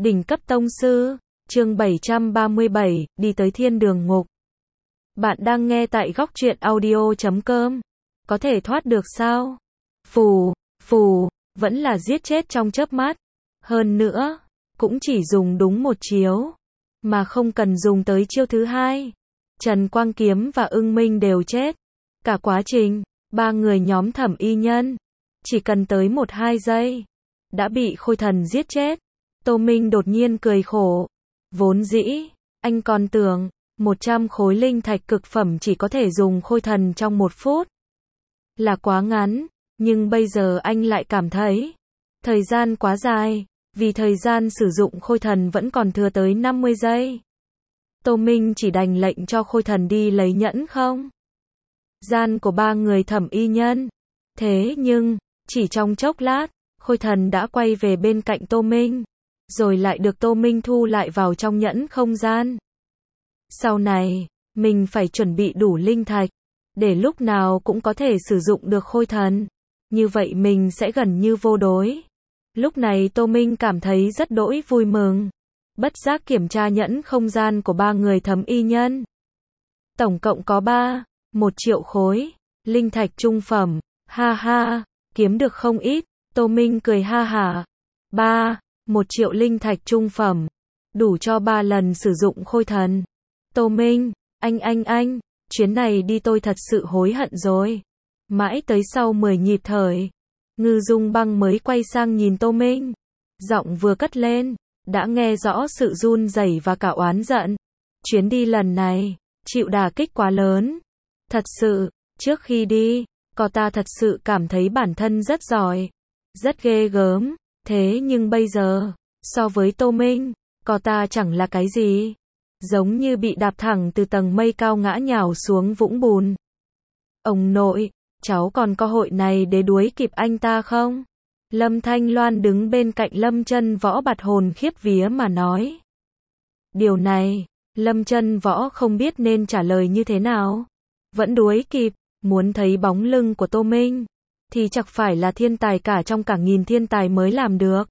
Đỉnh cấp tông sư, chương 737, đi tới thiên đường ngục. Bạn đang nghe tại góc truyện audio.com. Có thể thoát được sao? Phù, vẫn là giết chết trong chớp mắt. Hơn nữa, cũng chỉ dùng đúng một chiếu, mà không cần dùng tới chiêu thứ hai. Trần Quang Kiếm và Ưng Minh đều chết. Cả quá trình, ba người nhóm Thẩm Y Nhân, chỉ cần tới 1-2 giây, đã bị Khôi Thần giết chết. Tô Minh đột nhiên cười khổ. Vốn dĩ, anh còn tưởng, 100 khối linh thạch cực phẩm chỉ có thể dùng Khôi Thần trong 1 phút. Là quá ngắn, nhưng bây giờ anh lại cảm thấy, thời gian quá dài, vì thời gian sử dụng Khôi Thần vẫn còn thừa tới 50 giây. Tô Minh chỉ đành lệnh cho Khôi Thần đi lấy nhẫn không gian của ba người Thẩm Y Nhân. Thế nhưng, chỉ trong chốc lát, Khôi Thần đã quay về bên cạnh Tô Minh, rồi lại được Tô Minh thu lại vào trong nhẫn không gian. Sau này, mình phải chuẩn bị đủ linh thạch, để lúc nào cũng có thể sử dụng được Khôi Thần. Như vậy mình sẽ gần như vô đối. Lúc này Tô Minh cảm thấy rất đỗi vui mừng. Bất giác kiểm tra nhẫn không gian của ba người Thẩm Y Nhân. Tổng cộng có 1 triệu khối linh thạch trung phẩm. Ha ha, kiếm được không ít. Tô Minh cười ha hả. 1 triệu linh thạch trung phẩm, đủ cho 3 lần sử dụng Khôi Thần. Tô Minh, anh, chuyến này đi tôi thật sự hối hận rồi. Mãi tới sau 10 nhịp thở, Ngư Dung Băng mới quay sang nhìn Tô Minh. Giọng vừa cất lên, đã nghe rõ sự run rẩy và cả oán giận. Chuyến đi lần này, chịu đả kích quá lớn. Thật sự, trước khi đi, cô ta thật sự cảm thấy bản thân rất giỏi, rất ghê gớm. Thế nhưng bây giờ, so với Tô Minh, cô ta chẳng là cái gì. Giống như bị đạp thẳng từ tầng mây cao ngã nhào xuống vũng bùn. Ông nội, cháu còn cơ hội này để đuổi kịp anh ta không? Lâm Thanh Loan đứng bên cạnh Lâm Chân Võ bạt hồn khiếp vía mà nói. Điều này, Lâm Chân Võ không biết nên trả lời như thế nào. Vẫn đuổi kịp, muốn thấy bóng lưng của Tô Minh, thì chẳng phải là thiên tài cả trong cả nghìn thiên tài mới làm được.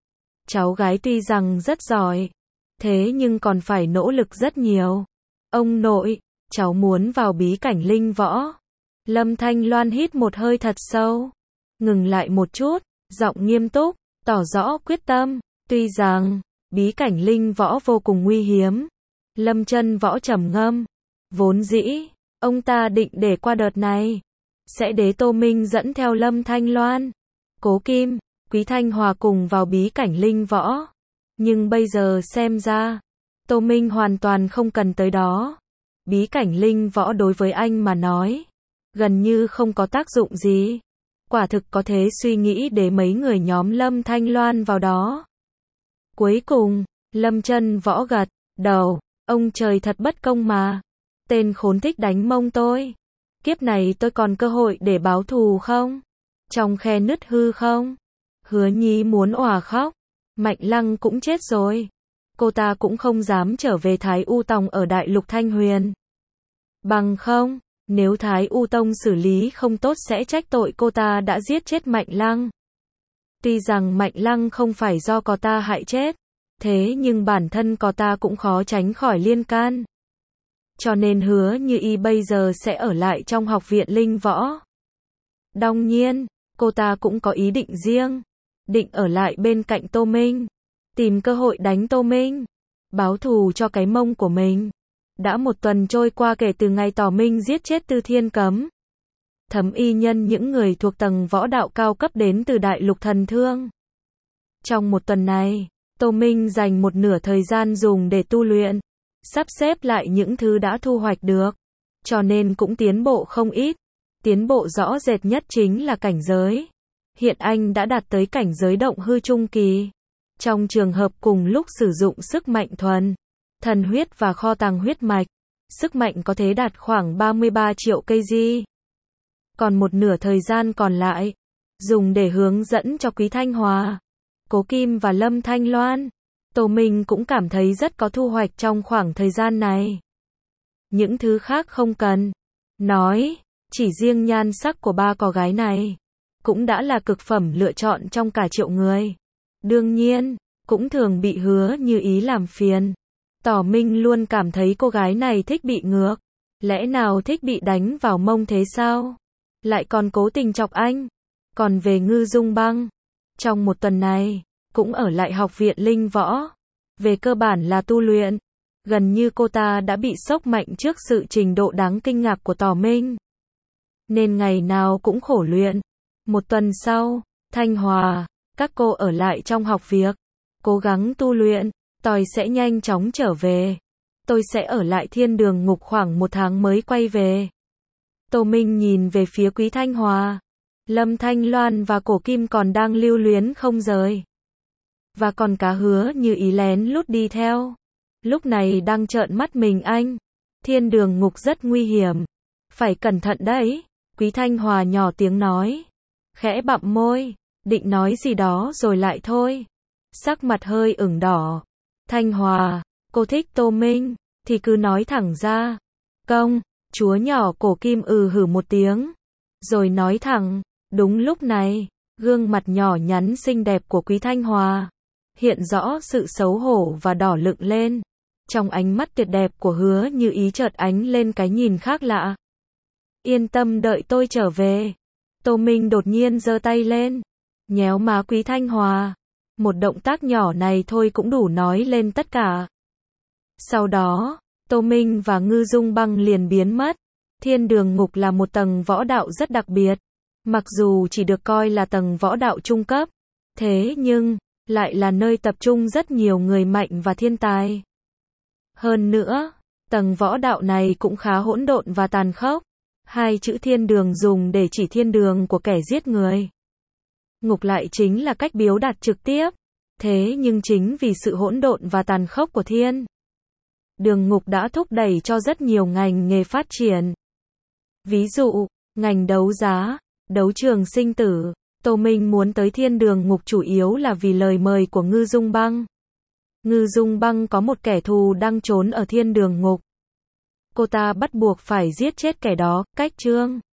Cháu gái tuy rằng rất giỏi, thế nhưng còn phải nỗ lực rất nhiều. Ông nội, cháu muốn vào bí cảnh linh võ. Lâm Thanh Loan hít một hơi thật sâu, ngừng lại một chút, giọng nghiêm túc, tỏ rõ quyết tâm. Tuy rằng, bí cảnh linh võ vô cùng nguy hiểm. Lâm Chân Võ trầm ngâm. Vốn dĩ, ông ta định để qua đợt này, sẽ để Tô Minh dẫn theo Lâm Thanh Loan, Cố Kim, Quý Thanh Hòa cùng vào bí cảnh linh võ. Nhưng bây giờ xem ra, Tô Minh hoàn toàn không cần tới đó. Bí cảnh linh võ đối với anh mà nói, gần như không có tác dụng gì. Quả thực có thể suy nghĩ để mấy người nhóm Lâm Thanh Loan vào đó. Cuối cùng, Lâm Chân Võ gật đầu. Ông trời thật bất công mà. Tên khốn thích đánh mông tôi. Kiếp này tôi còn cơ hội để báo thù không? Trong khe nứt hư không? Hứa Nhi muốn òa khóc. Mạnh Lăng cũng chết rồi. Cô ta cũng không dám trở về Thái U Tông ở Đại Lục Thanh Huyền. Bằng không, nếu Thái U Tông xử lý không tốt sẽ trách tội cô ta đã giết chết Mạnh Lăng. Tuy rằng Mạnh Lăng không phải do cô ta hại chết, thế nhưng bản thân cô ta cũng khó tránh khỏi liên can. Cho nên Hứa Như Y bây giờ sẽ ở lại trong học viện linh võ. Đương nhiên, cô ta cũng có ý định riêng, định ở lại bên cạnh Tô Minh, tìm cơ hội đánh Tô Minh, báo thù cho cái mông của mình. Đã 1 tuần trôi qua kể từ ngày Tỏ Minh giết chết Tư Thiên Cấm, Thẩm Y Nhân, những người thuộc tầng võ đạo cao cấp đến từ Đại Lục Thần Thương. Trong 1 tuần này, Tô Minh dành 1/2 thời gian dùng để tu luyện, sắp xếp lại những thứ đã thu hoạch được, cho nên cũng tiến bộ không ít. Tiến bộ rõ rệt nhất chính là cảnh giới. Hiện anh đã đạt tới cảnh giới động hư trung kỳ. Trong trường hợp cùng lúc sử dụng sức mạnh thuần thần huyết và kho tàng huyết mạch, sức mạnh có thể đạt khoảng 33 triệu kg. Còn 1/2 thời gian còn lại, dùng để hướng dẫn cho Quý Thanh Hòa, Cố Kim và Lâm Thanh Loan. Tô Minh cũng cảm thấy rất có thu hoạch trong khoảng thời gian này. Những thứ khác không cần nói, chỉ riêng nhan sắc của 3 cô gái này cũng đã là cực phẩm lựa chọn trong cả triệu người. Đương nhiên, cũng thường bị Hứa Như Ý làm phiền. Tỏ Minh luôn cảm thấy cô gái này thích bị ngược. Lẽ nào thích bị đánh vào mông thế sao? Lại còn cố tình chọc anh. Còn về Ngư Dung Băng, trong một tuần này, cũng ở lại học viện Linh Võ. Về cơ bản là tu luyện. Gần như cô ta đã bị sốc mạnh trước sự trình độ đáng kinh ngạc của Tỏ Minh. Nên ngày nào cũng khổ luyện. Một tuần sau, Thanh Hòa, các cô ở lại trong học việc. Cố gắng tu luyện, tôi sẽ nhanh chóng trở về. Tôi sẽ ở lại Thiên Đường Ngục khoảng 1 tháng mới quay về. Tô Minh nhìn về phía Quý Thanh Hòa. Lâm Thanh Loan và Cổ Kim còn đang lưu luyến không rời. Và còn cả Hứa Như Ý lén lút đi theo. Lúc này đang trợn mắt mình anh. Thiên Đường Ngục rất nguy hiểm. Phải cẩn thận đấy. Quý Thanh Hòa nhỏ tiếng nói. Khẽ bặm môi. Định nói gì đó rồi lại thôi. Sắc mặt hơi ửng đỏ. Thanh Hòa, cô thích Tô Minh, thì cứ nói thẳng ra. Công, chúa nhỏ Cổ Kim hử một tiếng. Rồi nói thẳng. Đúng lúc này, gương mặt nhỏ nhắn xinh đẹp của Quý Thanh Hòa hiện rõ sự xấu hổ và đỏ lựng lên. Trong ánh mắt tuyệt đẹp của Hứa Như Ý chợt ánh lên cái nhìn khác lạ. Yên tâm đợi tôi trở về. Tô Minh đột nhiên giơ tay lên, nhéo má Quý Thanh Hòa. Một động tác nhỏ này thôi cũng đủ nói lên tất cả. Sau đó, Tô Minh và Ngư Dung Băng liền biến mất. Thiên Đường Ngục là một tầng võ đạo rất đặc biệt. Mặc dù chỉ được coi là tầng võ đạo trung cấp, thế nhưng lại là nơi tập trung rất nhiều người mạnh và thiên tài. Hơn nữa, tầng võ đạo này cũng khá hỗn độn và tàn khốc. 2 chữ thiên đường dùng để chỉ thiên đường của kẻ giết người. Ngục lại chính là cách biểu đạt trực tiếp. Thế nhưng chính vì sự hỗn độn và tàn khốc của thiên đường ngục đã thúc đẩy cho rất nhiều ngành nghề phát triển. Ví dụ, ngành đấu giá, đấu trường sinh tử. Tô Minh muốn tới Thiên Đường Ngục chủ yếu là vì lời mời của Ngư Dung Băng. Ngư Dung Băng có một kẻ thù đang trốn ở Thiên Đường Ngục. Cô ta bắt buộc phải giết chết kẻ đó, cách chương.